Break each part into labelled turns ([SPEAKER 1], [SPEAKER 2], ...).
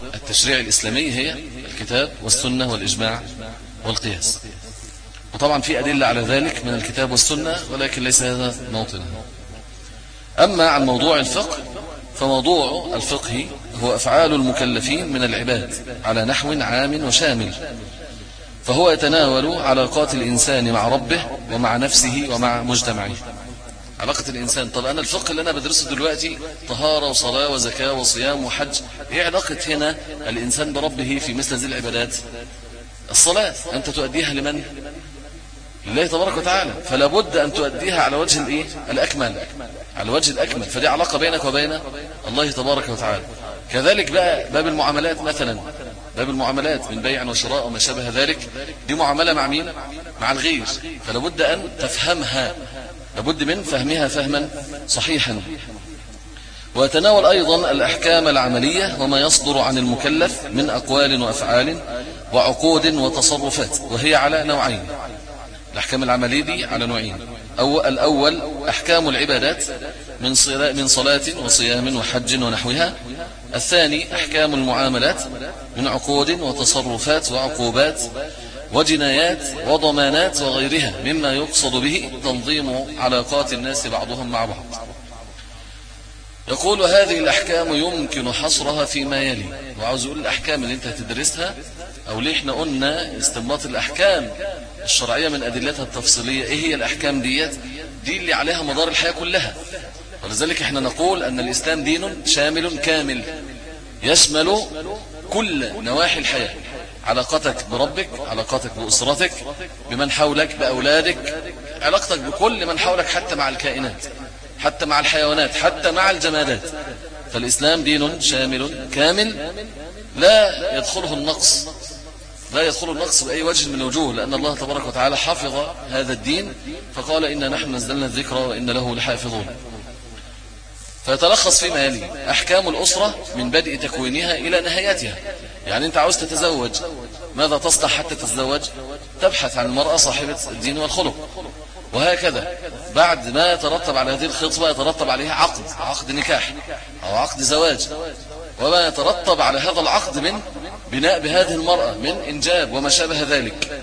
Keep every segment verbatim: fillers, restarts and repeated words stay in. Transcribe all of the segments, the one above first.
[SPEAKER 1] التشريع الإسلامي هي الكتاب والسنة والإجماع والقياس. وطبعا في أدلة على ذلك من الكتاب والسنة، ولكن ليس هذا موطنه. أما عن موضوع الفقه، فموضوع الفقه هو أفعال المكلفين من العباد على نحو عام وشامل، فهو يتناول علاقات الإنسان مع ربه ومع نفسه ومع مجتمعه. علاقة الإنسان، طب أنا الفقه اللي أنا بدرسه دلوقتي طهارة وصلاة وزكاة وصيام وحج، إيه علاقة هنا الإنسان بربه في مثل هذه العبادات؟ الصلاة أنت تؤديها لمن؟ لله تبارك وتعالى، فلا بد أن تؤديها على وجه الإيه؟ الأكمل، على وجه الأكمل، فدي علاقة بينك وبين الله تبارك وتعالى. كذلك بقى باب المعاملات مثلا، باب المعاملات من بيع وشراء وما شابه ذلك، دي معاملة مع مين؟ مع الغير، فلا بد أن تفهمها، لابد من فهمها فهما صحيحا. ويتناول أيضا الأحكام العملية وما يصدر عن المكلف من أقوال وأفعال وعقود وتصرفات، وهي على نوعين. الأحكام العملية دي على نوعين، أو الأول أحكام العبادات من من صلاة وصيام وحج ونحوها. الثاني أحكام المعاملات من عقود وتصرفات وعقوبات وجنايات وضمانات وغيرها مما يقصد به تنظيم علاقات الناس بعضهم مع بعض. يقول هذه الأحكام يمكن حصرها فيما يلي. وعاوز يقول الأحكام اللي انت هتدرسها، أو ليه احنا قلنا استنباط الأحكام الشرعية من أدلتها التفصيلية، ايه هي الأحكام ديت؟ دي اللي عليها مدار الحياة كلها. ولذلك احنا نقول أن الإسلام دين شامل كامل يشمل كل نواحي الحياة، علاقتك بربك، علاقتك بأسرتك، بمن حولك، بأولادك، علاقتك بكل من حولك، حتى مع الكائنات، حتى مع الحيوانات، حتى مع الجمادات. فالإسلام دين شامل كامل لا يدخله النقص، لا يدخل النقص بأي وجه من الوجوه، لأن الله تبارك وتعالى حفظ هذا الدين فقال إنا نحن نزلنا الذكر وإن له لحافظون. فيتلخص فيما يلي: أحكام الأسرة من بدء تكوينها إلى نهايتها. يعني أنت عاوز تتزوج، ماذا تصنع حتى تتزوج؟ تبحث عن المرأة صاحبة الدين والخلق، وهكذا بعد ما يترتب على هذه الخطبة يترتب عليها عقد، عقد نكاح أو عقد زواج، وما يترتب على هذا العقد من بناء بهذه المرأة من إنجاب وما شابه ذلك.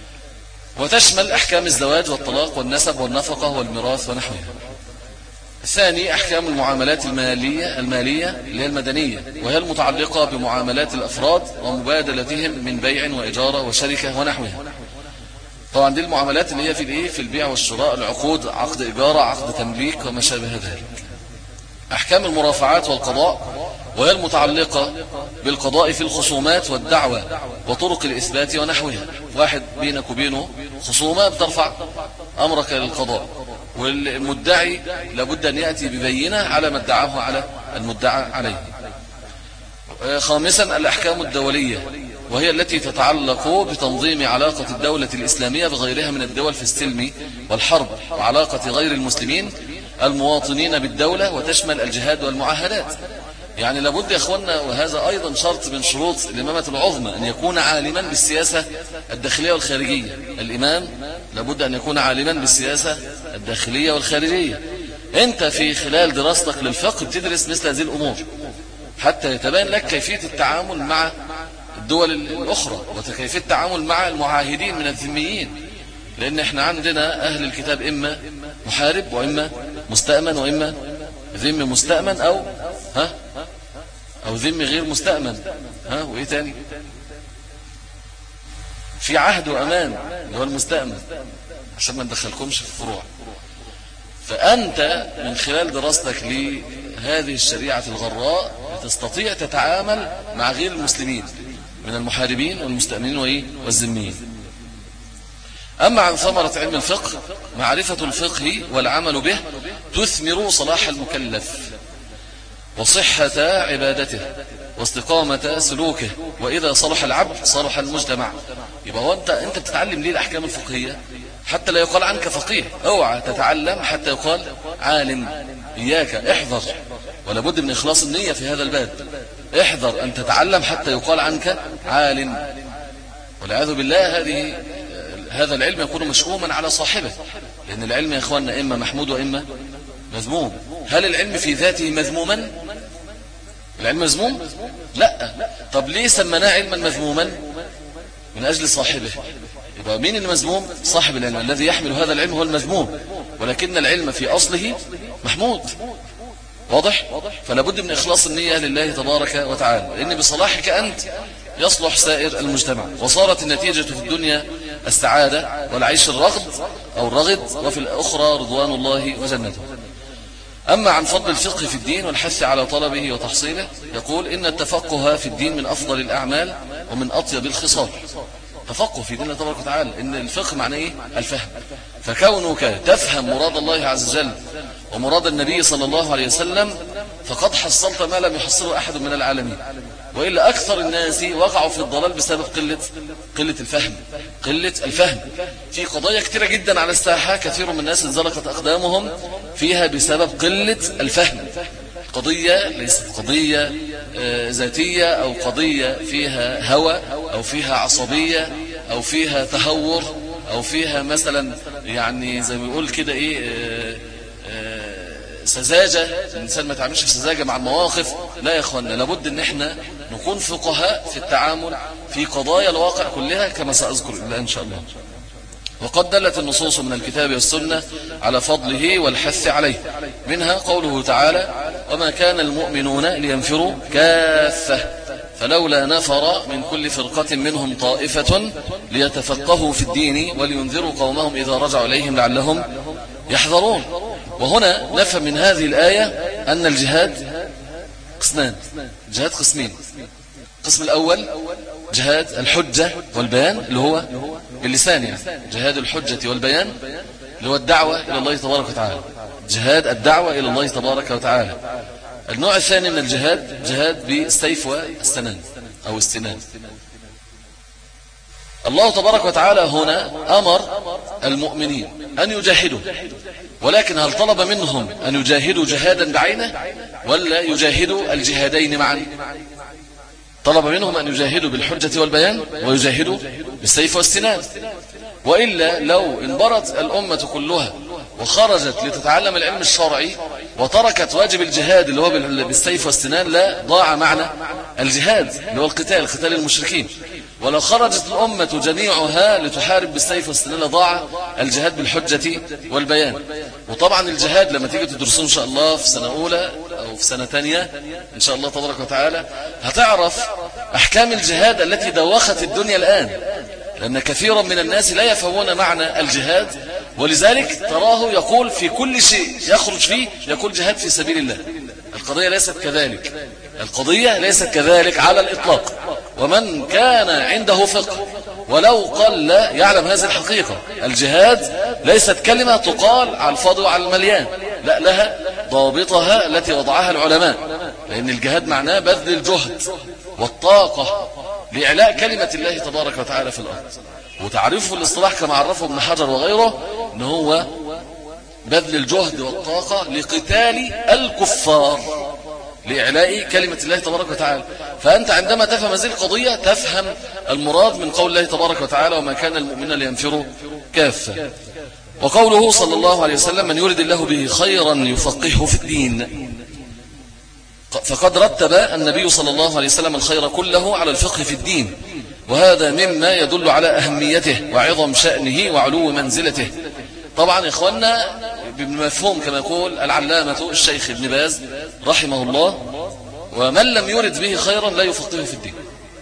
[SPEAKER 1] وتشمل أحكام الزواج والطلاق والنسب والنفقة والميراث ونحوها. الثاني أحكام المعاملات المالية المالية اللي هي المدنية، وهي المتعلقة بمعاملات الأفراد ومبادلتهم من بيع وإجارة وشركة ونحوها. طبعا دي المعاملات اللي هي في الايه في البيع والشراء، العقود، عقد إجارة، عقد تمليك وما شابه ذلك. أحكام المرافعات والقضاء، وهي المتعلقة بالقضاء في الخصومات والدعوة وطرق الإثبات ونحوها. واحد بينك وبينه خصومة بترفع أمرك للقضاء، والمدعي لابد أن يأتي ببينة على ما ادعاه على المدعى عليه. خامسا الأحكام الدولية، وهي التي تتعلق بتنظيم علاقة الدولة الإسلامية بغيرها من الدول في السلم والحرب، وعلاقة غير المسلمين المواطنين بالدولة، وتشمل الجهاد والمعاهدات. يعني لابد يا أخوانا، وهذا أيضا شرط من شروط الإمامة العظمى، أن يكون عالما بالسياسة الداخلية والخارجية. الإمام لابد أن يكون عالما بالسياسة الداخلية والخارجية. أنت في خلال دراستك للفقه بتدرس مثل هذه الأمور حتى يتبين لك كيفية التعامل مع الدول الأخرى، وكيفية التعامل مع المعاهدين من الذميين. لأن احنا عندنا أهل الكتاب إما محارب، وإما مستأمن، وإما ذمي مستأمن، أو ها أو ذمي غير مستأمن. ها وإيه تاني؟ في عهد وأمان اللي هو المستأمن، عشان ما ندخلكمش في الفروع. فأنت من خلال دراستك لهذه الشريعة الغراء تستطيع تتعامل مع غير المسلمين من المحاربين والمستأمنين وإيه والذميين. أما عن ثمرة علم الفقه، معرفة الفقه والعمل به تثمر صلاح المكلف وصحة عبادته واستقامة سلوكه، وإذا صلح العبد صلح المجتمع. يبقى هو أنت أنت بتتعلم ليه الأحكام الفقهية؟ حتى لا يقال عنك فقيه. اوعى تتعلم حتى يقال عالم. إياك احذر، ولا بد من إخلاص النية في هذا الباب. احذر أن تتعلم حتى يقال عنك عالم، والعياذ بالله هذه هذا العلم يكون مشؤوما على صاحبه. لأن العلم يا إخواننا إما محمود وإما مذموم. هل العلم في ذاته مذموما؟ العلم مذموم؟ لا. طب ليه سمناه علما مذموما؟ من أجل صاحبه. يبقى مين المذموم؟ صاحب العلم الذي يحمل هذا العلم هو المذموم، ولكن العلم في أصله محمود. واضح؟ فلا بد من إخلاص النية لله تبارك وتعالى، لأن بصلاحك أنت يصلح سائر المجتمع، وصارت النتيجة في الدنيا السعادة والعيش الرغد أو الرغد، وفي الأخرى رضوان الله وجنته. أما عن فضل الفقه في الدين والحث على طلبه وتحصيله، يقول إن التفقه في الدين من أفضل الأعمال ومن أطيب الخصال. تفقه في دين الله تبارك وتعالى، إن الفقه معناه إيه؟ الفهم. فكونك تفهم مراد الله عز وجل ومراد النبي صلى الله عليه وسلم فقد حصلت ما لم يحصله أحد من العالمين. وإلا أكثر الناس وقعوا في الضلال بسبب قلة قلة الفهم قلة الفهم في قضايا كثيرة جدا على الساحة، كثير من الناس انزلقت أقدامهم فيها بسبب قلة الفهم. قضية ليست قضية ذاتية أو قضية فيها هوى أو فيها عصبية أو فيها تهور أو فيها مثلا يعني زي ما يقول كده إيه سذاجة، الإنسان ما تعملش في سذاجة مع المواقف. لا يا أخوانا، لابد أن احنا نكون فقهاء في التعامل في قضايا الواقع كلها كما سأذكر إلا إن شاء الله. وقد دلت النصوص من الكتاب والسنة على فضله والحث عليه، منها قوله تعالى: وما كان المؤمنون لينفروا كافة فلولا نفر من كل فرقة منهم طائفة ليتفقهوا في الدين ولينذروا قومهم إذا رجعوا إليهم لعلهم يحذرون. وهنا نفهم من هذه الآية أن الجهاد قسمان، جهاد قسمين. القسم الأول جهاد الحجة والبيان اللي هو باللسان، يعني جهاد الحجة والبيان اللي هو الدعوة إلى الله تبارك وتعالى، جهاد الدعوة إلى الله تبارك وتعالى. النوع الثاني من الجهاد جهاد بالسيف والسنان أو السنان. الله تبارك وتعالى هنا أمر المؤمنين أن يجاهدوا، ولكن هل طلب منهم أن يجاهدوا جهادا بعينه ولا يجاهدوا الجهادين معا؟ طلب منهم أن يجاهدوا بالحجة والبيان ويجاهدوا بالسيف والسنان. وإلا لو انبرت الأمة كلها وخرجت لتتعلم العلم الشرعي وتركت واجب الجهاد اللي هو بالسيف والسنان، لا ضاع معنى الجهاد اللي هو القتال، قتال المشركين. ولو خرجت الأمة جميعها لتحارب بالسيف والسنان ضاع الجهاد بالحجة والبيان. وطبعا الجهاد لما تيجي تدرسون إن شاء الله في سنة أولى أو في سنة تانية إن شاء الله تبارك وتعالى هتعرف أحكام الجهاد التي دوخت الدنيا الآن، لأن كثيرا من الناس لا يفهمون معنى الجهاد، ولذلك تراه يقول في كل شيء يخرج فيه يقول جهاد في سبيل الله. القضية ليست كذلك، القضية ليست كذلك على الإطلاق. ومن كان عنده فقه ولو قل يعلم هذه الحقيقة، الجهاد ليست كلمة تقال على الفاضي وعلى المليان، لا، لها ضابطها التي وضعها العلماء. لأن الجهاد معناه بذل الجهد والطاقة لإعلاء كلمة الله تبارك وتعالى في الأرض. وتعريفه الاصطلاح كما عرفه ابن حجر وغيره إن هو بذل الجهد والطاقة لقتال الكفار لإعلاء كلمة الله تبارك وتعالى. فأنت عندما تفهم هذه القضية تفهم المراد من قول الله تبارك وتعالى: وما كان المؤمنين لينفروا كافة. وقوله صلى الله عليه وسلم: من يرد الله به خيرا يفقهه في الدين. فقد رتب النبي صلى الله عليه وسلم الخير كله على الفقه في الدين، وهذا مما يدل على أهميته وعظم شأنه وعلو منزلته. طبعا يا إخواننا بمفهوم كما يقول العلامة الشيخ ابن باز رحمه الله: ومن لم يرد به خيرا لا يفقهه في الدين.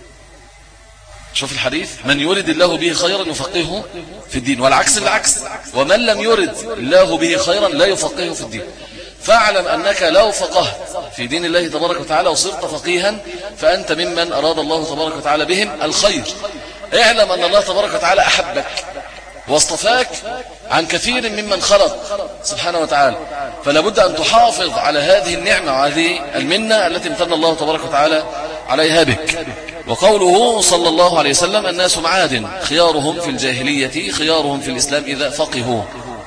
[SPEAKER 1] شوف الحديث: من يرد الله به خيرا يفقهه في الدين، والعكس بالعكس: ومن لم يرد الله به خيرا لا يفقهه في الدين. فاعلم أنك لو فقهت في دين الله تبارك وتعالى وصرت فقيها فأنت ممن أراد الله تبارك وتعالى بهم الخير. اعلم أن الله تبارك وتعالى أحبك واصطفاك عن كثير ممن خلق سبحانه وتعالى، فلا بد أن تحافظ على هذه النعمة وهذه المنة التي امتن الله تبارك وتعالى عليها بك. وقوله صلى الله عليه وسلم: الناس معادن خيارهم في الجاهلية خيارهم في الإسلام إذا فقهوا.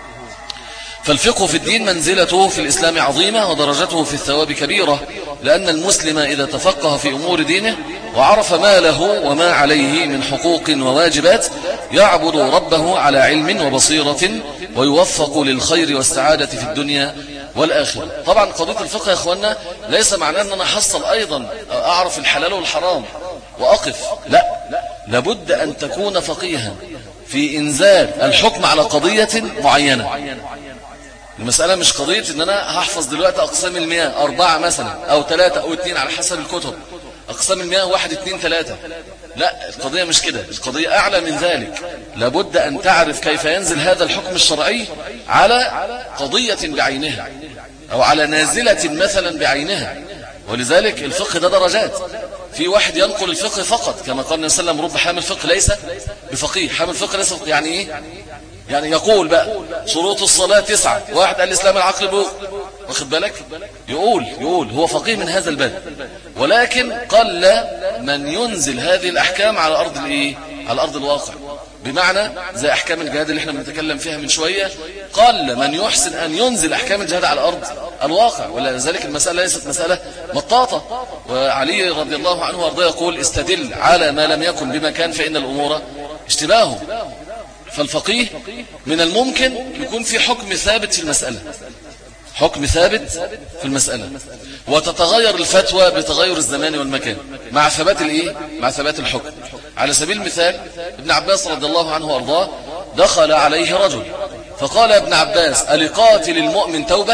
[SPEAKER 1] فالفقه في الدين منزلته في الإسلام عظيمة ودرجته في الثواب كبيرة، لأن المسلم إذا تفقه في أمور دينه وعرف ما له وما عليه من حقوق وواجبات يعبد ربه على علم وبصيرة ويوفق للخير والسعادة في الدنيا والآخرة. طبعا قضية الفقه يا إخواننا ليس معناه أن أنا حصل أيضا أعرف الحلال والحرام وأقف، لا، لابد أن تكون فقيها في إنزال الحكم على قضية معينة. المسألة مش قضية ان انا هحفظ دلوقتي اقسام المياه اربعة مثلا او ثلاثة او اثنين على حسب الكتب، اقسام المياه واحد اثنين ثلاثة، لا، القضية مش كده، القضية اعلى من ذلك. لابد ان تعرف كيف ينزل هذا الحكم الشرعي على قضية بعينها او على نازلة مثلا بعينها. ولذلك الفقه ده درجات. في واحد ينقل الفقه فقط كما قال النبي صلى الله عليه وسلم: رب حامل فقه ليس بفقيه. حامل فقه ليس بفقيه يعني ايه؟ يعني يقول بقى شروط الصلاة تسعة، واحد قال الإسلام العقل بوغ، واخد بالك، يقول يقول هو فقيه من هذا الباب. ولكن قل من ينزل هذه الأحكام على أرض الإيه؟ على أرض الواقع. بمعنى زي أحكام الجهاد اللي احنا بنتكلم فيها من شوية، قل من يحسن أن ينزل أحكام الجهاد على أرض الواقع. ولذلك المسألة ليست مسألة مطاطة. وعلي رضي الله عنه وارضاه يقول: استدل على ما لم يكن بمكان فإن الأمور اشتباه. فالفقيه من الممكن يكون في حكم ثابت في المسألة، حكم ثابت في المسألة، وتتغير الفتوى بتغير الزمان والمكان مع ثبات الايه؟ مع ثبات الحكم. على سبيل المثال ابن عباس رضي الله عنه وارضاه دخل عليه رجل فقال: يا ابن عباس، ألقاتل المؤمن توبة؟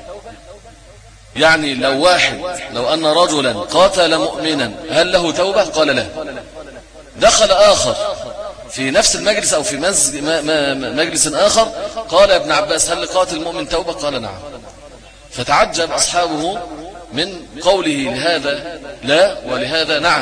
[SPEAKER 1] يعني لو واحد لو أن رجلا قاتل مؤمنا هل له توبة؟ قال لا. دخل آخر في نفس المجلس أو في مجلس آخر قال: يا ابن عباس، هل لقاتل المؤمن توبة؟ قال نعم. فتعجب أصحابه من قوله لهذا لا ولهذا نعم،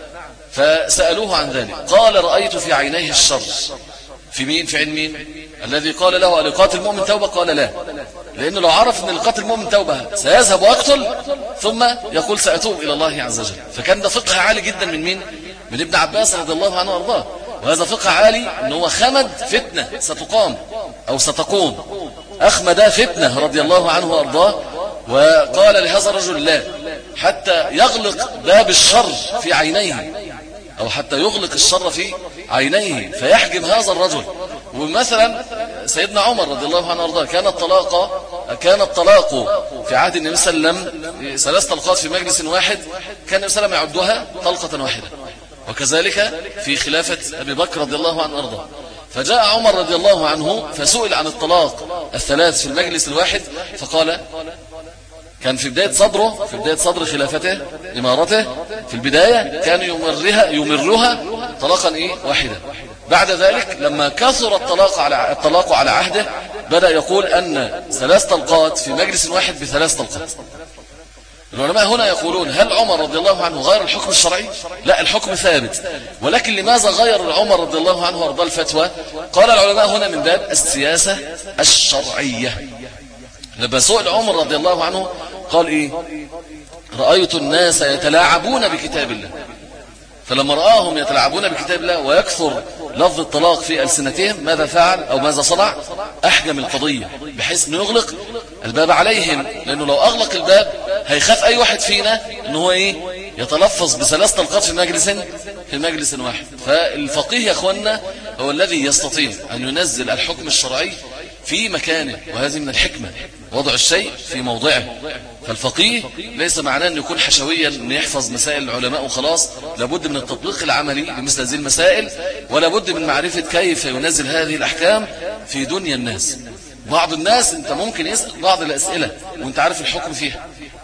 [SPEAKER 1] فسألوه عن ذلك. قال: رأيت في عينيه الشر. في مين؟ في عين مين؟ الذي قال له: لقاتل المؤمن توبة؟ قال لا، لأنه لو عرف أن لقاتل المؤمن توبة سيذهب ويقتل ثم يقول سأتوب إلى الله عز وجل. فكان ده فقه عالي جدا من مين؟ من ابن عباس رضي الله عنه وارضاه. وهذا فقه عالي أنه هو خمد فتنة ستقام أو ستقوم، أخمد فتنة رضي الله عنه وارضاه، وقال لهذا الرجل لا، حتى يغلق باب الشر في عينيه أو حتى يغلق الشر في عينيه فيحجم هذا الرجل. ومثلا سيدنا عمر رضي الله عنه وارضاه كان الطلاق كان الطلاق في عهد النبي صلى الله عليه وسلم ثلاث طلقات في مجلس واحد، كان النبي صلى الله عليه وسلم يعدها طلقة واحدة. وكذلك في خلافة أبي بكر رضي الله عنه وارضاه. فجاء عمر رضي الله عنه فسئل عن الطلاق الثلاث في المجلس الواحد فقال، كان في بداية صدره في بداية صدر خلافته إمارته في البداية كان يمرها يمرها طلاقا إيه؟ واحدا. بعد ذلك لما كثر الطلاق على الطلاق على عهده بدأ يقول أن ثلاث طلقات في مجلس واحد بثلاث طلقات. العلماء هنا يقولون: هل عمر رضي الله عنه غير الحكم الشرعي؟ لا، الحكم ثابت. ولكن لماذا غير عمر رضي الله عنه وارضاه الفتوى؟ قال العلماء هنا من باب السياسة الشرعية. لما سئل عمر رضي الله عنه قال إيه؟ رأيت الناس يتلاعبون بكتاب الله. فلما رآهم يتلاعبون بكتاب الله ويكثر لفظ الطلاق في ألسنتهم ماذا فعل أو ماذا صنع؟ أحجم القضية بحيث أنه يغلق الباب عليهم، لأنه لو أغلق الباب هيخاف أي واحد فينا أنه هو إيه؟ يتلفظ بثلاث طلقات في مجلس في مجلس واحد. فالفقيه يا أخوانا هو الذي يستطيع أن ينزل الحكم الشرعي في مكانه، وهذه من الحكمة وضع الشيء في موضعه. فالفقيه ليس معناه أن يكون حشويا أن يحفظ مسائل العلماء وخلاص، لابد من التطبيق العملي لمثل هذه المسائل، ولابد من معرفة كيف ينزل هذه الأحكام في دنيا الناس. بعض الناس أنت ممكن يسأل بعض الأسئلة وأنت عارف الحكم فيها،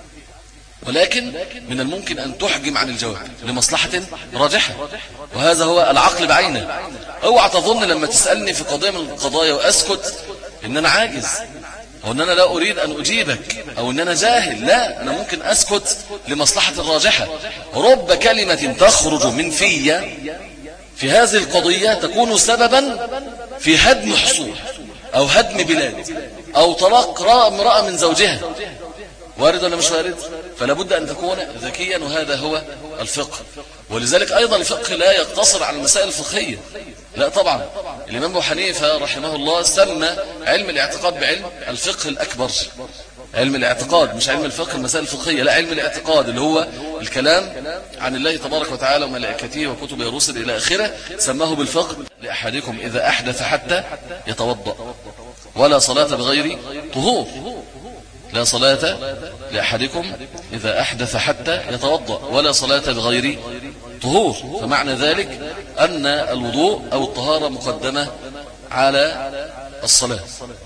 [SPEAKER 1] ولكن من الممكن أن تحجم عن الجواب لمصلحة راجحة، وهذا هو العقل بعينه. اوعى تظن لما تسألني في قضية من القضايا وأسكت إن أنا عاجز أو أن أنا لا أريد أن أجيبك أو أن أنا جاهل. لا، أنا ممكن أسكت لمصلحة راجحة. رب كلمة تخرج من في في هذه القضية تكون سببا في هدم حصول أو هدم بلاد أو طلاق امرأة من زوجها. وارد ولا مش وارد؟ فلا بد أن تكون ذكيا، وهذا هو الفقه. ولذلك أيضا الفقه لا يقتصر على المسائل الفقهية، لا طبعا. الإمام أبو حنيفة رحمه الله سمى علم الاعتقاد بعلم الفقه الأكبر. علم الاعتقاد مش علم الفقه المسائل الفقهية، لا، علم الاعتقاد اللي هو الكلام عن الله تبارك وتعالى وملائكته وكتبه ورسله إلى آخره، سماه بالفقه. لأحدكم إذا أحدث حتى يتوضأ ولا صلاة بغير طهور. لا صلاة لأحدكم إذا أحدث حتى يتوضأ ولا صلاة لغير طهور. فمعنى ذلك أن الوضوء أو الطهارة مقدمة على الصلاة.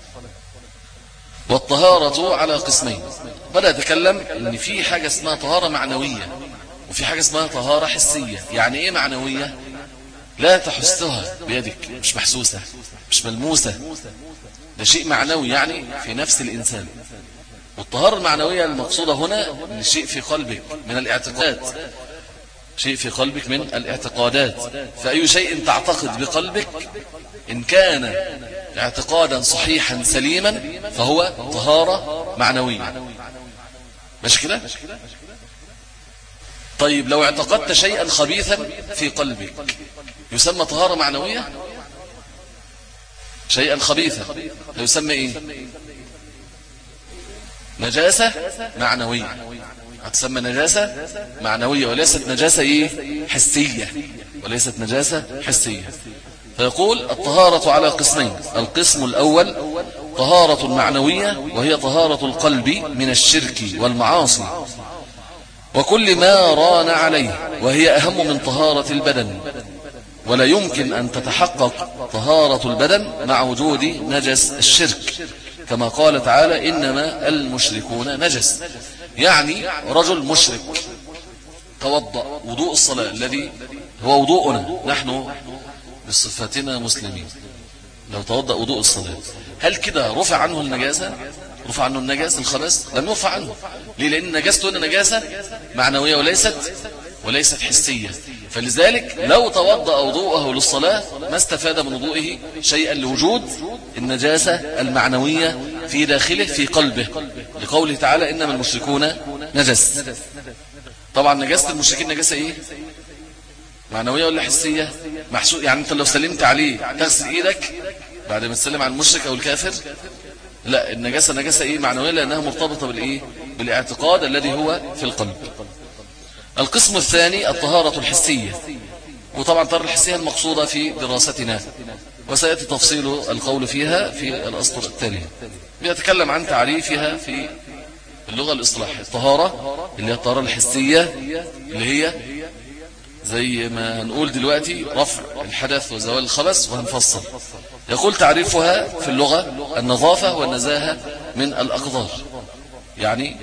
[SPEAKER 1] والطهارة على قسمين. بدأ يتكلم إن في حاجة اسمها طهارة معنوية وفي حاجة اسمها طهارة حسية. يعني إيه معنوية؟ لا تحسها بيدك، مش محسوسة مش ملموسة، ده شيء معنوي يعني في نفس الإنسان. والطهارة المعنوية المقصودة هنا شيء في قلبك من الاعتقاد، شيء في قلبك من الاعتقادات. فأي شيء تعتقد بقلبك إن كان اعتقادا صحيحا سليما فهو طهارة معنوية. مش كده؟ طيب لو اعتقدت شيئا خبيثا في قلبك يسمى طهارة معنوية؟ شيئا خبيثا يسمى ايه؟ نجاسة معنوية. هتسمى نجاسة معنوية وليست نجاسة ايه؟ حسية، وليست نجاسة حسية. فيقول الطهارة على قسمين. القسم الأول طهارة معنوية وهي طهارة القلب من الشرك والمعاصي وكل ما ران عليه، وهي أهم من طهارة البدن، ولا يمكن أن تتحقق طهارة البدن مع وجود نجس الشرك، كما قال تعالى إنما المشركون نجس. يعني رجل مشرك توضأ وضوء الصلاة الذي هو وضوءنا نحن بصفتنا مسلمين، لو توضأ وضوء الصلاة هل كده رفع عنه النجاسة؟ رفع عنه النجاسة الخبث؟ لم يرفع عنه. ليه؟ لأن نجاسته هنا نجاسة معنوية وليست وليست حسية. فلذلك لو توضأ وضوءه للصلاة ما استفاد من وضوئه شيئا لوجود النجاسة المعنوية في داخله في قلبه، لقوله تعالى إنما المشركون نجس. طبعا نجاسة المشركين نجاسة إيه؟ معنوية ولا حسية؟ محسوس. يعني أنت لو سلمت عليه تغسل إيدك بعد ما تسلم على المشرك أو الكافر؟ لا، النجاسة نجاسة إيه؟ معنوية، لأنها مرتبطة بالإيه؟ بالاعتقاد الذي هو في القلب. القسم الثاني الطهارة الحسية، وطبعا الطهارة الحسية المقصودة في دراستنا وسيأتي تفصيل القول فيها في الأسطر التالية. بيتكلم عن تعريفها في اللغة الاصطلاحية. الطهارة اللي هي الطهارة الحسية اللي هي زي ما هنقول دلوقتي رفع الحدث وزوال الخبث وهنفصل. يقول تعريفها في اللغة النظافة والنزاهة من الأقذار. يعني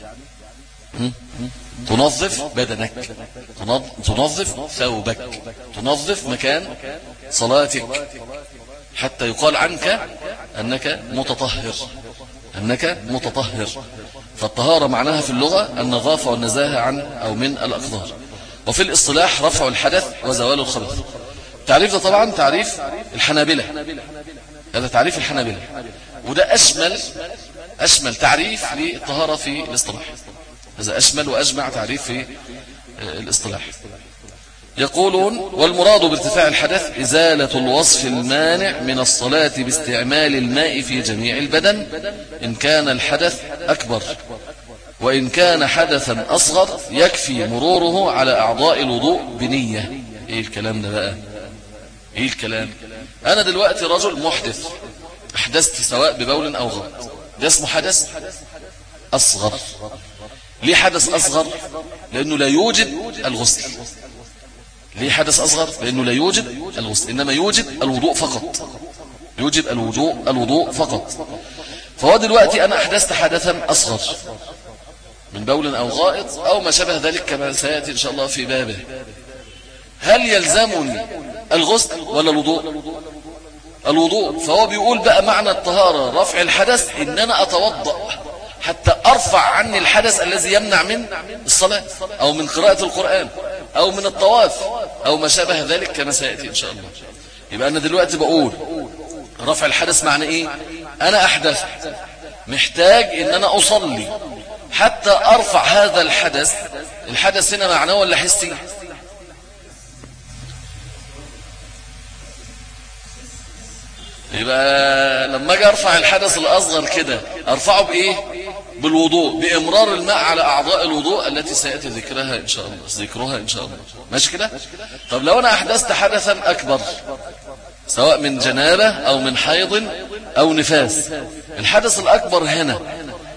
[SPEAKER 1] تنظف بدنك، تنظف ثوبك، تنظف مكان صلاتك حتى يقال عنك أنك متطهر، أنك متطهر. فالطهارة معناها في اللغة النظافة والنزاهة عن أو من الأقذار، وفي الاصطلاح رفع الحدث وزوال الخبث. تعريف ده طبعا تعريف الحنابلة، هذا تعريف الحنابلة، وده أشمل أشمل تعريف للطهارة في الاصطلاح، هذا أشمل وأجمع تعريف في الاصطلاح. يقولون والمراد بارتفاع الحدث إزالة الوصف المانع من الصلاة باستعمال الماء في جميع البدن إن كان الحدث أكبر، وإن كان حدثا أصغر يكفي مروره على أعضاء الوضوء بنية. إيه الكلام ده بقى؟ إيه الكلام؟ أنا دلوقتي رجل محدث، أحدثت سواء ببول أو غائط، ده اسمه حدث أصغر. ليه حدث أصغر؟ لأنه لا يوجد الغسل. ليه حدث أصغر؟ لأنه لا يوجد الغسل، إنما يوجد الوضوء فقط، يوجب الوضوء الوضوء فقط. فهو دلوقتي أنا أحدثت حدثا أصغر من بول أو غائط أو ما شابه ذلك كما سيأتي إن شاء الله في بابه. هل يلزمني الغسل ولا الوضوء؟ الوضوء. فهو بيقول بقى معنى الطهارة رفع الحدث إن أنا أتوضأ حتى أرفع عني الحدث الذي يمنع من الصلاة أو من قراءة القرآن أو من الطواف أو ما شابه ذلك كما سيأتي إن شاء الله. يبقى أنا دلوقتي بقول رفع الحدث معنى إيه؟ أنا أحدث محتاج إن أنا أصلي حتى أرفع هذا الحدث. الحدث هنا معناه ولا حسي؟ يبقى لما أجي أرفع الحدث الأصغر كده أرفعه بإيه؟ بالوضوء، بإمرار الماء على أعضاء الوضوء التي سيأتي ذكرها إن شاء الله، ذكرها إن شاء الله. ماشي كده؟ طب لو أنا أحدثت حدثا أكبر سواء من جنابة أو من حيض أو نفاس، الحدث الأكبر هنا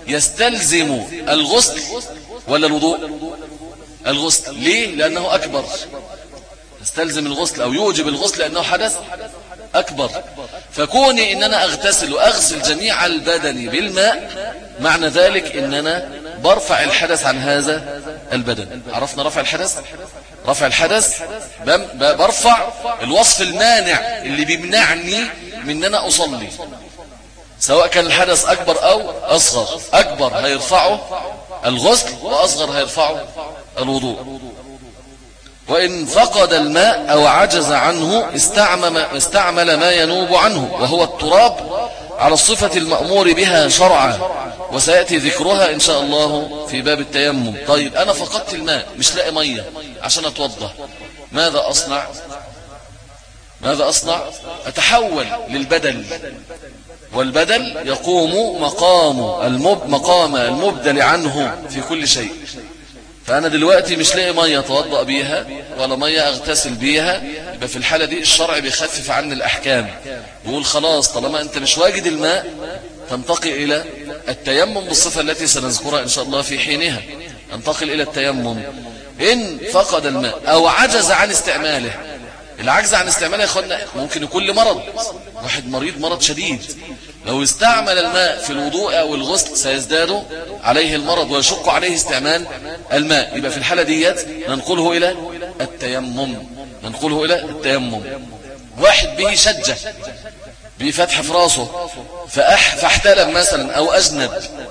[SPEAKER 1] يستلزم الغسل ولا الوضوء؟ الغسل. ليه؟ لأنه أكبر. يستلزم الغسل أو يوجب الغسل لأنه حدث أكبر. فكوني إن أنا أغتسل وأغسل جميع البدن بالماء معنى ذلك إن أنا برفع الحدث عن هذا البدن. عرفنا رفع الحدث؟ رفع الحدث برفع الوصف المانع اللي بيمنعني من أن أنا أصلي، سواء كان الحدث أكبر أو أصغر. أكبر هيرفعه الغسل وأصغر هيرفعه الوضوء. وإن فقد الماء أو عجز عنه استعمل, استعمل ما ينوب عنه وهو التراب على الصفة المأمور بها شرعا، وسيأتي ذكرها إن شاء الله في باب التيمم. طيب أنا فقدت الماء مش لاقي مية عشان أتوضى، ماذا أصنع؟ ماذا أصنع؟ أتحول للبدل، والبدل يقوم مقام المب مقام المبدل عنه في كل شيء. فأنا دلوقتي مش لاقي مية أتوضأ بيها ولا مية أغتسل بيها، يبقى في الحالة دي الشرع بيخفف عني الأحكام، يقول خلاص طالما أنت مش واجد الماء تنتقل إلى التيمم بالصفة التي سنذكرها إن شاء الله في حينها. انتقل إلى التيمم إن فقد الماء أو عجز عن استعماله. العجز عن استعماله يا أخوانا ممكن يكون لمرض، واحد مريض مرض شديد لو استعمل الماء في الوضوء أو الغسل سيزداد عليه المرض ويشق عليه استعمال الماء، يبقى في الحالة ديت ننقله إلى التيمم. ننقله إلى التيمم. واحد به شجة بفتح في راسه فأح فاحتلم مثلا أو أجنب،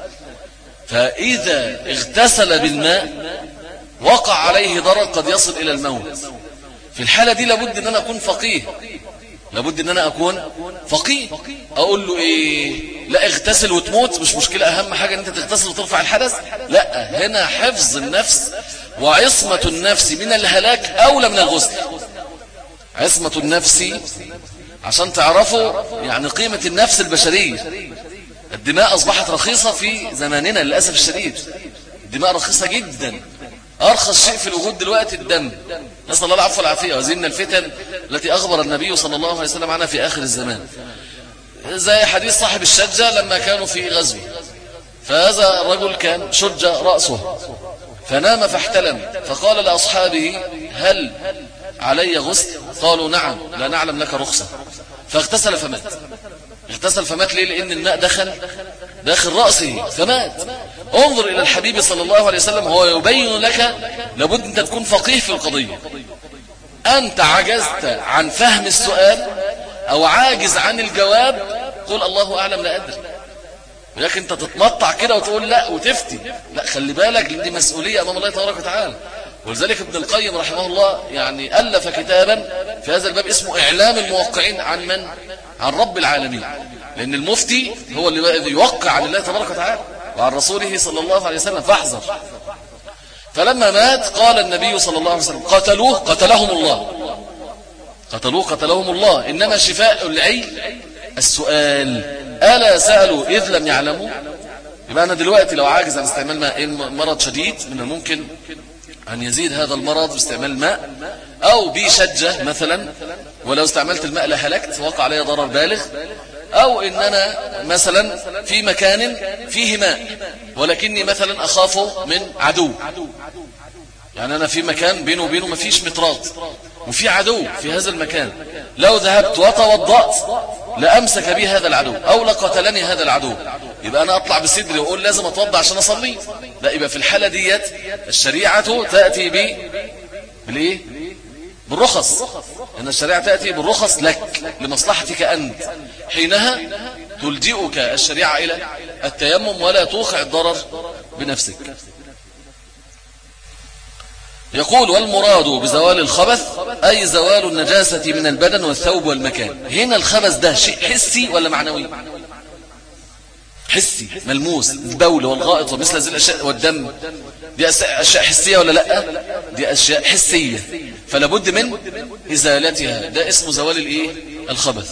[SPEAKER 1] فإذا اغتسل بالماء وقع عليه ضرر قد يصل إلى الموت. في الحالة دي لابد أن أنا أكون فقيه، لابد أن أنا أكون فقيه. أقول له إيه؟ لا اغتسل وتموت مش مشكلة، أهم حاجة أن أنت تغتسل وترفع الحدث. لا، هنا حفظ النفس وعصمة النفس من الهلاك أولى من الغسل. عصمة النفس عشان تعرفوا يعني قيمة النفس البشرية. الدماء أصبحت رخيصة في زماننا للأسف الشديد، الدماء رخيصة جدا. أرخص شيء في الوجود دلوقتي الدم، نسأل الله العفو والعافية. وزين الفتن التي أخبر النبي صلى الله عليه وسلم عنها في آخر الزمان، زي حديث صاحب الشجة لما كانوا في غزو، فهذا الرجل كان شج رأسه فنام فاحتلم، فقال لأصحابه هل علي غسل؟ قالوا نعم، لا نعلم لك رخصة. فاغتسل فمات. اغتسل فمات ليه؟ لأن الماء دخل داخل رأسه فمات. انظر إلى الحبيب صلى الله عليه وسلم، هو يبين لك لابد أن تكون فقيه في القضية. أنت عجزت عن فهم السؤال أو عاجز عن الجواب، قل الله أعلم لا أدري. ولكن أنت تتمطع كده وتقول لا وتفتي، لا خلي بالك دي مسؤولية أمام الله تبارك وتعالى. ولذلك ابن القيم رحمه الله يعني ألف كتابا في هذا الباب اسمه إعلام الموقعين عن من؟ عن رب العالمين. لأن المفتي هو اللي يوقع عن الله تبارك وتعالى وعن رسوله صلى الله عليه وسلم، فاحذر. فلما مات قال النبي صلى الله عليه وسلم قتلوه قتلهم الله، قتلوه قتلهم الله. إنما شفاء العي السؤال، ألا سألوا إذ لم يعلموا. يبقى أنا دلوقتي لو عاجز عن استعمال ماء، مرض شديد من الممكن أن يزيد هذا المرض باستعمال الماء، أو بي شجة مثلا ولو استعملت الماء لهلكت وقع علي ضرر بالغ، أو إن أنا مثلا في مكان فيه ماء ولكني مثلا أخافه من عدو، يعني أنا في مكان بينه وبينه ما فيش مترات وفي عدو في هذا المكان، لو ذهبت وتوضأت لأمسك بي هذا العدو أو لقتلني هذا العدو، يبقى أنا أطلع بصدري وأقول لازم أتوضأ عشان أصلي؟ لا، يبقى في الحالة ديت الشريعة تأتي ب بالإيه؟ بالرخص. إن الشريعة تأتي بالرخص لك لمصلحتك أنت، حينها تلجئك الشريعة إلى التيمم ولا توقع الضرر بنفسك. يقول والمراد بزوال الخبث أي زوال النجاسة من البدن والثوب والمكان. هنا الخبث ده شيء حسي ولا معنوي؟ حسي ملموس، البول والغائط ومثل هذه الأشياء والدم، دي أشياء حسية ولا لا؟ دي أشياء حسية، فلا بد من إزالتها، ده اسمه زوال الإيه؟ الخبث.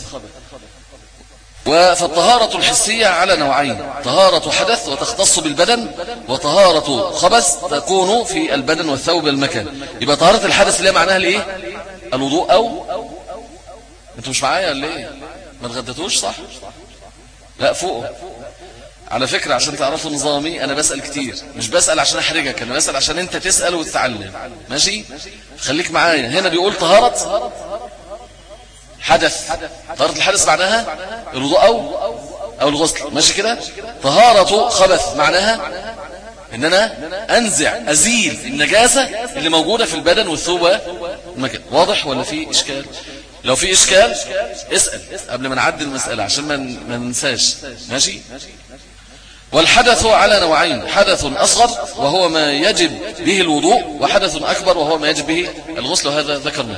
[SPEAKER 1] فالطهارة الحسية على نوعين، طهارة حدث وتختص بالبدن، وطهارة خبث تكون في البدن والثوب والمكان. يبقى طهارة الحدث اللي معناها الايه؟ الوضوء. او انتوا مش معايا ولا ايه؟ ما اتغدتوش صح؟ لا فوقه. على فكرة عشان تعرفوا نظامي أنا بسأل كتير، مش بسأل عشان أحرجك، أنا بسأل عشان أنت تسأل وتتعلم. ماشي؟ خليك معايا. هنا بيقول طهارة حدث. طهارة الحدث معناها الوضوء أو أو الغسل. ماشي كده؟ طهارة خبث معناها إن أنا أنزع أزيل النجاسة اللي موجودة في البدن والثوب والمكان. واضح ولا في إشكال؟ لو في إشكال اسأل قبل ما نعدل المسألة عشان ما ننساش. ماشي؟ والحدث على نوعين: حدث أصغر وهو ما يجب به الوضوء، وحدث أكبر وهو ما يجب به الغسل، وهذا ذكرناه.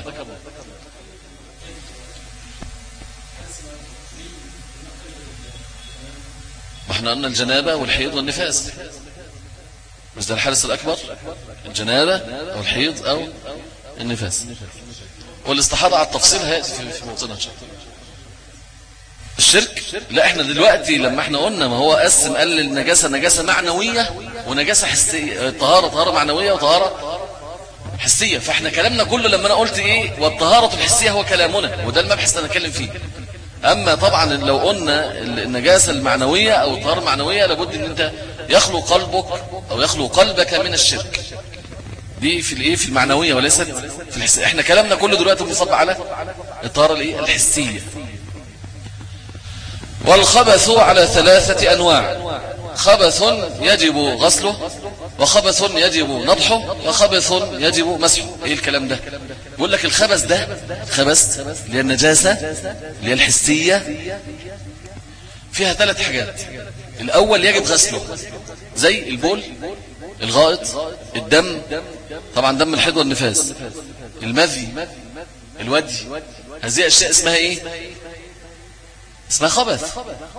[SPEAKER 1] ما احنا قلنا الجنابة والحيض والنفاس، مش ده الحدث الأكبر؟ الجنابة أو الحيض أو النفاس. والاستحاضة على التفصيل هيأتي في موطنها إن شاء الله. الشرك لا، احنا دلوقتي لما احنا قلنا ما هو قسم قال النجاسة نجاسة معنوية ونجاسة حسية، طهارة طهارة معنوية وطهارة حسية. فاحنا كلامنا كله لما انا قلت ايه والطهارة الحسية هو كلامنا، وده المبحث اللي نتكلم فيه. اما طبعا لو قلنا النجاسة المعنوية او الطهارة المعنوية لابد ان انت يخلو قلبك او يخلو قلبك من الشرك. دي في الايه في المعنوية وليست في الحسية. احنا كلامنا كله دلوقتي مصب على الطهارة الايه الحسية. والخبث على ثلاثة أنواع: خبث يجب غسله، وخبث يجب نضحه، وخبث يجب مسحه. ايه الكلام ده؟ بقول لك الخبث ده خبث اللي هي النجاسة اللي هي الحسية فيها ثلاث حاجات. الأول يجب غسله زي البول، الغائط، الدم، طبعا دم الحيض والنفاس، المذي، الودي. هذه أشياء اسمها ايه؟ اسمها خبث.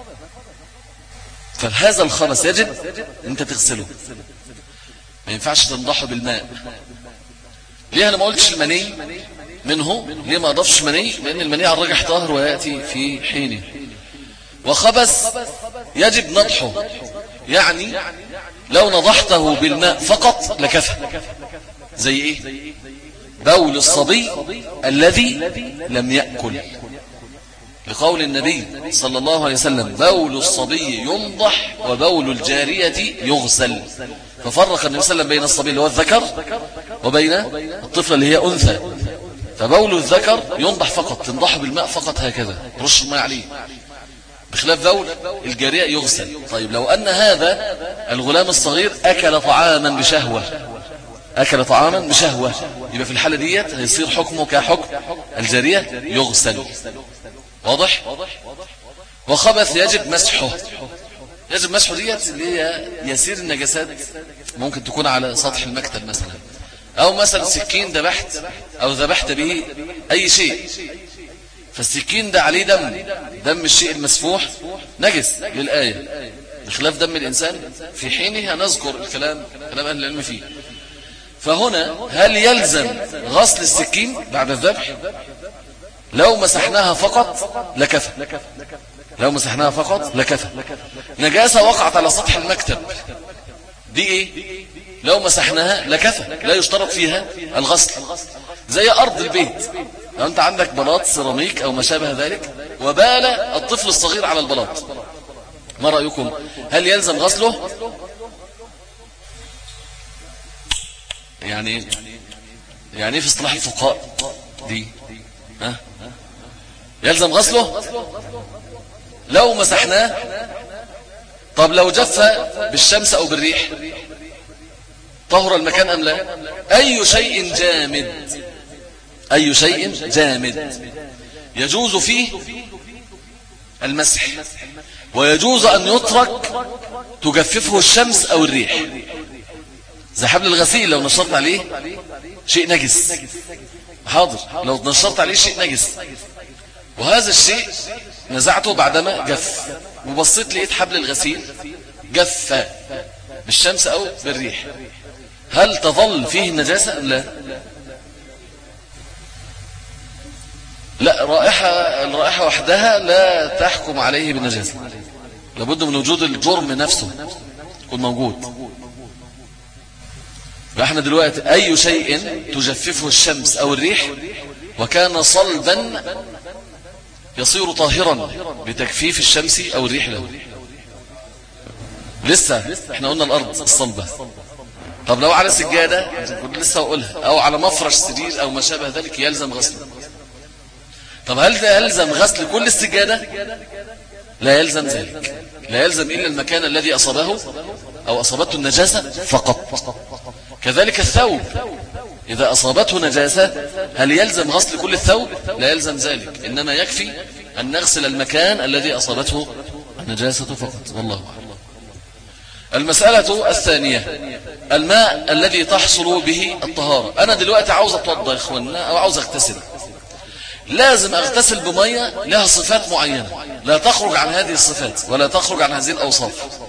[SPEAKER 1] فهذا الخبث يجب انت تغسله، ما ينفعش تنضحه بالماء. ليه انا ما قلتش المني منه؟ ليه ما اضافش مني؟ لان المني على الراجح طاهر وياتي في حينه. وخبث يجب نضحه، يعني لو نضحته بالماء فقط لكفى. زي ايه؟ بول الصبي الذي لم يأكل، لقول النبي صلى الله عليه وسلم: بول الصبي ينضح وبول الجارية يغسل. ففرق النبي صلى الله عليه وسلم بين الصبي اللي هو الذكر وبين الطفلة اللي هي أنثى. فبول الذكر ينضح فقط، تنضح بالماء فقط هكذا، رش الماء عليه، بخلاف بول الجارية يغسل. طيب لو أن هذا الغلام الصغير أكل طعاما بشهوة، أكل طعاما بشهوة، يبقى في الحالة ديت هيصير حكمه كحكم الجارية يغسل. واضح؟ وخبث يجب مسحه. يجب مسحه ديت اللي هي يسير النجاسات، ممكن تكون على سطح المكتب مثلا، او مثلا سكين ذبحت او ذبحت به اي شيء، فالسكين ده عليه دم، دم الشيء المسفوح نجس للآية، بخلاف دم الإنسان في حينه هنذكر الكلام كلام أهل العلم فيه. فهنا هل يلزم غسل السكين بعد الذبح؟ لو مسحناها فقط لكفى، لو مسحناها فقط لكفى. نجاسة وقعت على سطح المكتب دي ايه؟ لو مسحناها لكفى، لا يشترط فيها الغسل. زي أرض البيت، لو أنت عندك بلاط سيراميك أو ما شابه ذلك وبال الطفل الصغير على البلاط، ما رأيكم؟ هل يلزم غسله؟ يعني يعني في اصطلاح الفقهاء دي ها؟ يلزم غسله لو مسحناه. طب لو جف بالشمس أو بالريح طهر المكان أم لا؟ أي شيء جامد، أي شيء جامد يجوز فيه المسح، ويجوز أن يترك تجففه الشمس أو الريح. زي حبل الغسيل لو نشرت عليه شيء نجس، حاضر، لو نشرت عليه شيء نجس وهذا الشيء نزعته بعدما جف وبصيت لقيت حبل الغسيل جف بالشمس أو بالريح، هل تظل فيه النجاسة أم لا؟ لا، رائحة الرائحة وحدها لا تحكم عليه بالنجاسة، لابد من وجود الجرم نفسه يكون موجود. فاحنا دلوقتي أي شيء تجففه الشمس أو الريح وكان صلبا يصير طاهرا بتجفيف الشمس أو الريح له. لسه احنا قلنا الارض الصلبة. طب لو على سجادة لسه اقولها، او على مفرش سرير او ما شابه ذلك يلزم غسله. طب هل ده يلزم غسل كل السجادة؟ لا يلزم ذلك، لا يلزم إلا المكان الذي أصابه أو أصابته النجاسة فقط. كذلك الثوب إذا أصابته نجاسة هل يلزم غسل كل الثوب؟ لا يلزم ذلك، إنما يكفي أن نغسل المكان الذي أصابته النجاسة فقط. والله أعلم. المسألة الثانية الماء الذي تحصل به الطهارة. أنا دلوقتي عاوز أتوضى يا إخواننا أو عاوز أغتسل، لازم أغتسل بمية لها صفات معينة لا تخرج عن هذه الصفات ولا تخرج عن هذه الأوصاف.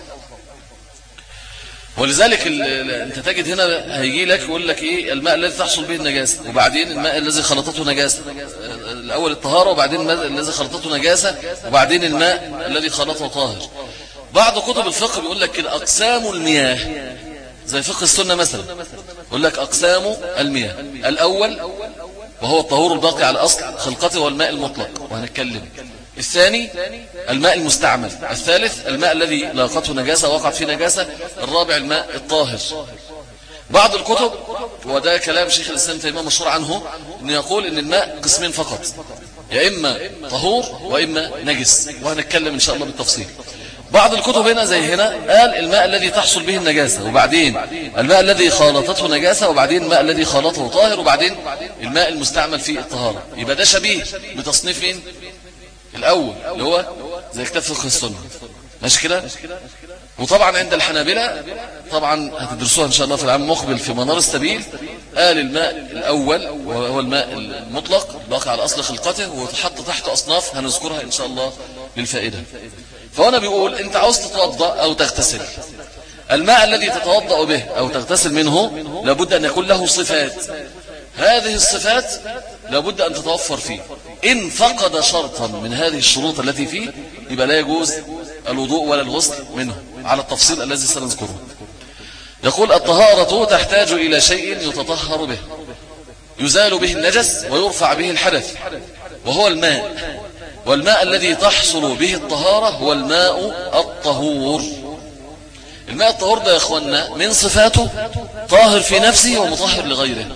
[SPEAKER 1] ولذلك انت تجد هنا هيجي لك يقول لك ايه الماء الذي تحصل به النجاسة، وبعدين الماء الذي خلطته نجاسة، الاول الطهارة وبعدين الماء الذي خلطته نجاسة وبعدين الماء الذي خلطه طاهر. بعض كتب الفقه بيقول لك كده اقسام المياه، زي فقه السنة مثلا يقول لك اقسام المياه. الاول وهو الطهور الباقي على اصل خلقته والماء المطلق وهنتكلم. الثاني الماء المستعمل. الثالث الماء الذي لاقته نجاسة وقعت فيه نجاسة. الرابع الماء الطاهر. بعض الكتب وده كلام شيخ الإسلام تيمية مشهور عنه انه يقول ان الماء قسمين فقط، يا اما طهور واما نجس، وهنتكلم ان شاء الله بالتفصيل. بعض الكتب هنا زي هنا قال الماء الذي تحصل به النجاسة، وبعدين الماء الذي خالطته نجاسة، وبعدين الماء الذي خالطه طاهر، وبعدين الماء المستعمل في الطهارة. يبقى ده شبيه بتصنيف مين؟ الأول اللي هو زي كتاب فقه السنة، ماشي كده. وطبعا عند الحنابلة طبعا هتدرسوها إن شاء الله في العام المقبل في منار السبيل، قال الماء الأول وهو الماء المطلق باقي على أصل خلقته، وتحط تحته أصناف هنذكرها إن شاء الله للفائدة. فهنا بيقول أنت عاوز تتوضأ أو تغتسل، الماء الذي تتوضأ به أو تغتسل منه لابد أن يكون له صفات، هذه الصفات لابد أن تتوفر فيه. إن فقد شرطا من هذه الشروط التي فيه يبقى لا يجوز الوضوء ولا الغسل منه على التفصيل الذي سنذكره. يقول الطهارة تحتاج إلى شيء يتطهر به يزال به النجس ويرفع به الحدث، وهو الماء. والماء الذي تحصل به الطهارة هو الماء الطهور. الماء الطهور ده يا إخوانا من صفاته طاهر في نفسه ومطهر لغيره.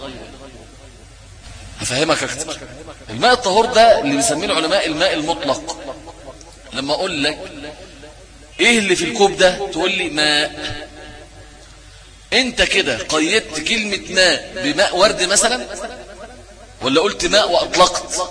[SPEAKER 1] هفهمك أكتر. الماء الطهور ده اللي بيسميه العلماء الماء المطلق. لما أقول لك إيه اللي في الكوب ده تقول لي ماء، أنت كده قيدت كلمة ماء بماء ورد مثلا، ولا قلت ماء وأطلقت؟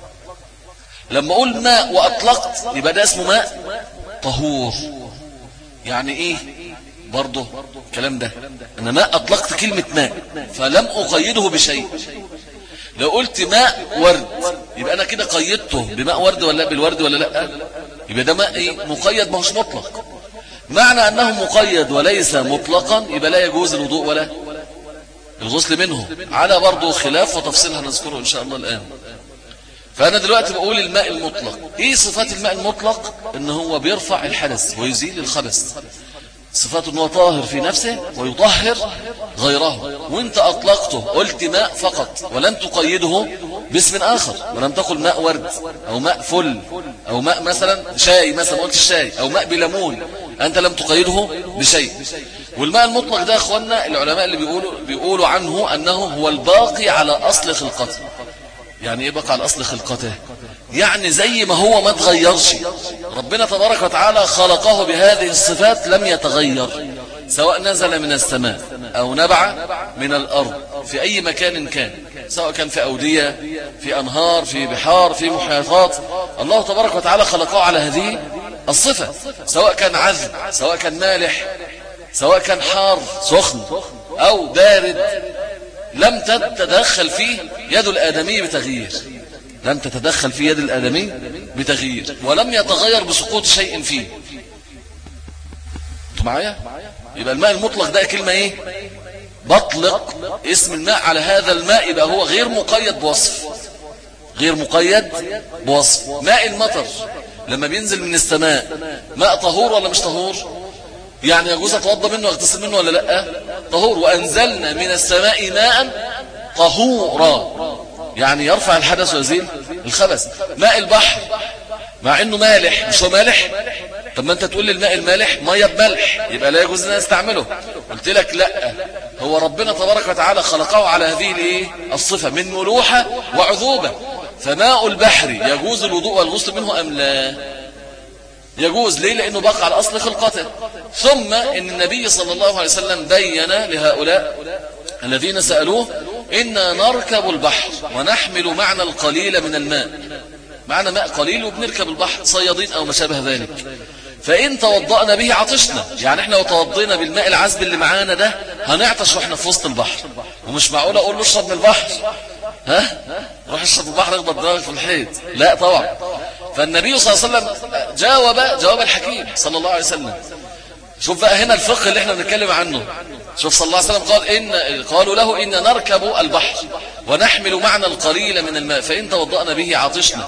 [SPEAKER 1] لما أقول ماء وأطلقت يبقى ده اسمه ماء طهور. يعني إيه برضه الكلام ده؟ أنا ماء أطلقت كلمة ماء فلم أقيده بشيء. لو قلت ماء ورد يبقى أنا كده قيدته بماء ورد ولا بالورد ولا لا؟ يبقى ده ماء إيه؟ مقيد، ما هوش مطلق. معنى أنه مقيد وليس مطلقا يبقى لا يجوز الوضوء ولا الغسل منه، على برضه خلاف وتفصيل هنذكره إن شاء الله الآن. فأنا دلوقتي بقول الماء المطلق. إيه صفات الماء المطلق؟ إن هو بيرفع الحدث ويزيل الخبث. صفاته أنه طاهر في نفسه ويطهر غيره. وانت أطلقته قلت ماء فقط ولم تقيده باسم آخر، ولم تقل ماء ورد أو ماء فل أو ماء مثلا شاي مثلا قلت الشاي أو ماء بليمون، أنت لم تقيده بشيء. والماء المطلق ده أخوانا العلماء اللي بيقولوا, بيقولوا عنه أنه هو الباقي على أصل خلقته. يعني إيه باقي على أصل خلقته؟ يعني زي ما هو ما تغيرش، ربنا تبارك وتعالى خلقه بهذه الصفات لم يتغير، سواء نزل من السماء أو نبع من الأرض في أي مكان كان، سواء كان في أودية في أنهار في بحار في محيطات، الله تبارك وتعالى خلقه على هذه الصفة، سواء كان عذب سواء كان مالح سواء كان حار سخن أو بارد، لم تتدخل فيه يد الآدمي بتغيير، لم تتدخل في يد الآدمي بتغيير، ولم يتغير بسقوط شيء فيه. انتوا معايا؟ يبقى الماء المطلق ده كلمة ايه؟ بطلق اسم الماء على هذا الماء، يبقى هو غير مقيد بوصف، غير مقيد بوصف. ماء المطر لما بينزل من السماء ماء طهور ولا مش طهور؟ يعني يجوز اتوضى منه واغتسل منه ولا لا؟ طهور. وانزلنا من السماء ماء طهورا، يعني يرفع الحدث ويزيل الخبث. ماء البحر مع انه مالح، مش هو مالح؟ طب ما انت تقول لي الماء المالح ميه بملح يبقى لا يجوز ان استعمله. قلت لك لا، هو ربنا تبارك وتعالى خلقه على هذه الايه الصفه من ملوحه وعذوبه. فماء البحر يجوز الوضوء والغسل منه ام لا؟ يجوز. ليه؟ لانه بقى على اصل خلقته. ثم ان النبي صلى الله عليه وسلم بين لهؤلاء الذين سالوه إنا نركب البحر ونحمل معنا القليل من الماء، معنا ماء قليل وبنركب البحر صيادين أو ما شابه ذلك، فإن توضأنا به عطشنا. يعني احنا لو توضينا بالماء العذب اللي معانا ده هنعطش واحنا في وسط البحر، ومش معقول أقول له اشرب من البحر، ها روح اشرب البحر اخبط دماغك في الحيط، لا طبعا. فالنبي صلى الله عليه وسلم جاوب جواب الحكيم صلى الله عليه وسلم. شوف بقى هنا الفقه اللي احنا بنتكلم عنه. شوف صلى الله عليه وسلم قال إن قالوا له إن نركب البحر ونحمل معنا القليل من الماء فإن توضأنا به عطشنا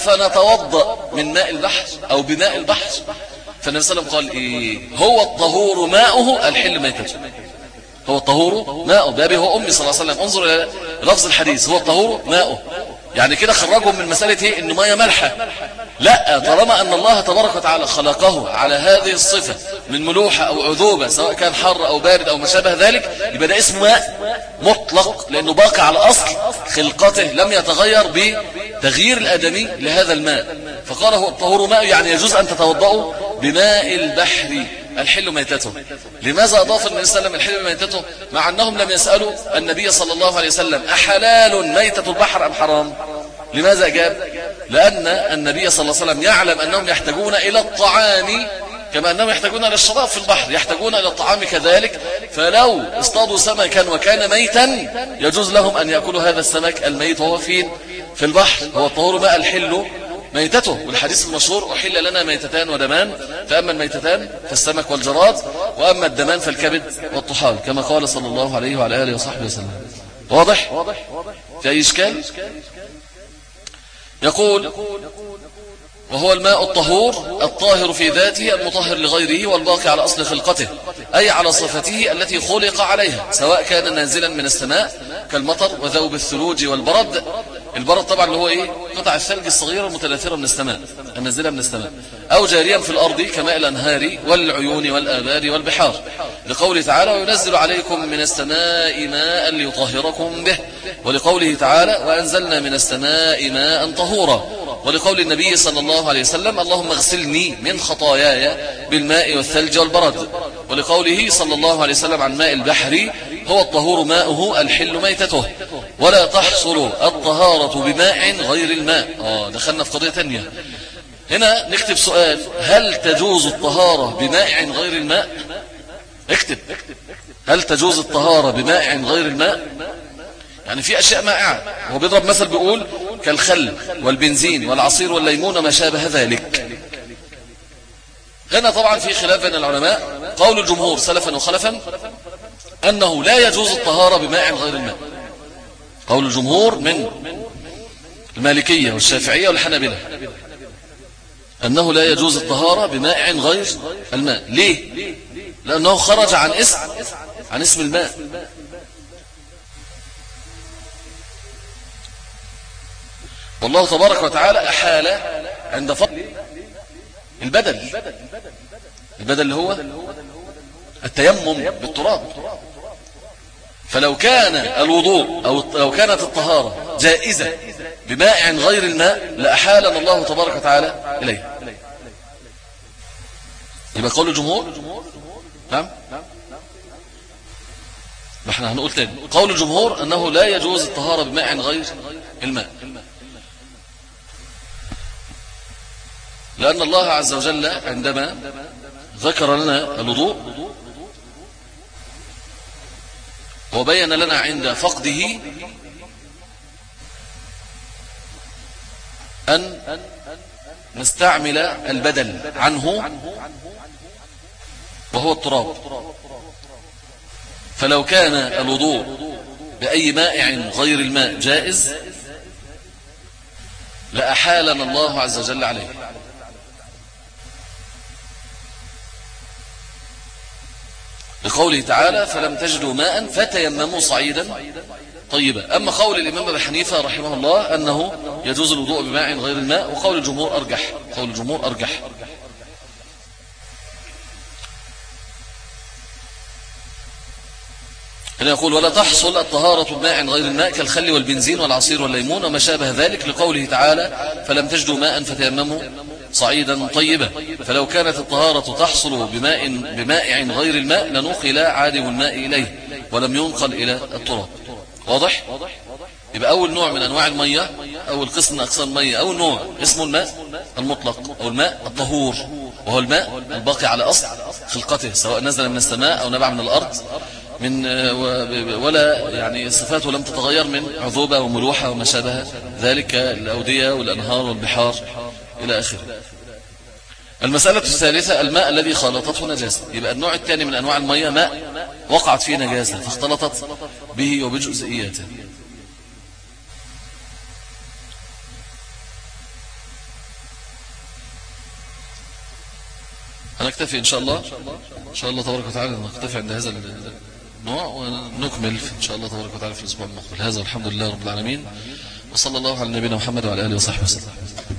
[SPEAKER 1] أفنتوضأ من ماء البحر أو بماء البحر؟ فالنبي صلى الله عليه وسلم قال إيه؟ هو الطهور ماؤه الحل ميتته. هو الطهور ماؤه، بأبي هو أمي صلى الله عليه وسلم. انظر إلى لفظ الحديث، هو الطهور ماؤه. يعني كده خرجهم من مسألة ايه إنه مية مالحة. لا، طالما أن الله تبارك وتعالى خلقه على هذه الصفة من ملوحة أو عذوبة سواء كان حر أو بارد أو ما شابه ذلك، يبقى ده اسمه ماء مطلق لأنه باقي على أصل خلقته لم يتغير بتغيير الآدمي لهذا الماء. فقال هو الطهور ماء، يعني يجوز أن تتوضأوا بماء البحر الحل ميتته. لماذا أضاف النبي صلى الله عليه وسلم الحل ميتته مع أنهم لم يسألوا النبي صلى الله عليه وسلم أحلال ميتة البحر أم حرام؟ لماذا أجاب؟ لأن النبي صلى الله عليه وسلم يعلم أنهم يحتاجون إلى الطعام كما أنهم يحتاجون إلى الشراب في البحر، يحتاجون إلى الطعام كذلك. فلو اصطادوا سمكا وكان ميتا يجوز لهم أن يأكلوا هذا السمك الميت وهو فين؟ في البحر. هو الطهور ماء الحل ميتته. والحديث المشهور أحل لنا ميتتان ودمان، فأما الميتتان فالسمك والجراد، وأما الدمان فالكبد والطحال، كما قال صلى الله عليه وعلى آله وصحبه وسلم. واضح؟ في أي إشكال؟ يقول وهو الماء الطهور الطاهر في ذاته المطهر لغيره والباقي على أصل خلقته، أي على صفته التي خلق عليها، سواء كان نازلا من السماء كالمطر وذوب الثلوج والبرد. البرد طبعا اللي هو إيه؟ قطع الثلج الصغيرة المتلثرة من السماء النازلة من السماء، أو جاريا في الأرض كماء الأنهار والعيون والآبار والبحار، لقوله تعالى وينزل عليكم من السماء ماء ليطهركم به، ولقوله تعالى وأنزلنا من السماء ماء طهورا، ولقول النبي صلى الله عليه وسلم اللهم اغسلني من خطاياي بالماء والثلج والبرد، ولقوله صلى الله عليه وسلم عن ماء البحر هو الطهور ماؤه الحل ميتته، ولا تحصل الطهارة بماء غير الماء. آه دخلنا في قضية تانية. هنا نكتب سؤال: هل تجوز الطهارة بماء غير الماء؟ اكتب: هل تجوز الطهارة بماء غير الماء؟ يعني في أشياء مائعة، هو بيضرب مثل بيقول كالخل والبنزين والعصير والليمون وما شابه ذلك. هنا طبعا في خلاف بين العلماء. قول الجمهور سلفا وخلفا أنه لا يجوز الطهارة بماء غير الماء. قول الجمهور من المالكية والشافعية والحنابلة أنه لا يجوز الطهارة بماء غير الماء. ليه؟ لأنه خرج عن اسم عن اسم الماء. والله تبارك وتعالى أحال عند فضل البدل. البدل اللي هو التيمم بالتراب. فلو كان الوضوء أو لو كانت الطهارة جائزة بماء غير الماء لأحالنا الله تبارك وتعالى إليه. يبقى قول الجمهور نعم احنا هنقول تاني. قول الجمهور أنه لا يجوز الطهارة بماء غير الماء، لأن الله عز وجل عندما ذكر لنا الوضوء وبين لنا عند فقده أن نستعمل البدل عنه وهو التراب. فلو كان الوضوء بأي مائع غير الماء جائز لأحالنا الله عز وجل عليه. لقوله تعالى فلم تجدوا ماء فتيمموا صعيدا طيبا. أما قول الإمام أبي حنيفة رحمه الله أنه يجوز الوضوء بماء غير الماء، وقول الجمهور أرجح. قول الجمهور أرجح. هنا يقول ولا تحصل الطهارة بماء غير الماء كالخل والبنزين والعصير والليمون وما شابه ذلك، لقوله تعالى فلم تجدوا ماء فتيمموا صعيدا طيبا. فلو كانت الطهارة تحصل بماء بمائع غير الماء لنقل عادم الماء إليه ولم ينقل إلى التراب. واضح؟ يبقى أول نوع من أنواع المية، أول قسم من أقسام المية، أول نوع اسمه الماء المطلق أو الماء الطهور، وهو الماء الباقي على أصل خلقته سواء نزل من السماء أو نبع من الأرض من ولا يعني صفاته لم تتغير من عذوبة وملوحة وما شابه ذلك، الأودية والأنهار والبحار إلى آخره. المسألة الثالثة الماء الذي خالطته نجاسة. يبقى النوع الثاني من أنواع المية ماء وقعت فيه نجاسة فاختلطت به وبجزئياته. هنكتفي إن شاء الله إن شاء الله تبارك وتعالى نكتفي عند هذا النوع ونكمل إن شاء الله تبارك وتعالى في الأسبوع المقبل. هذا والحمد لله رب العالمين، وصلى الله على نبينا محمد وعلى آله وصحبه وسلم.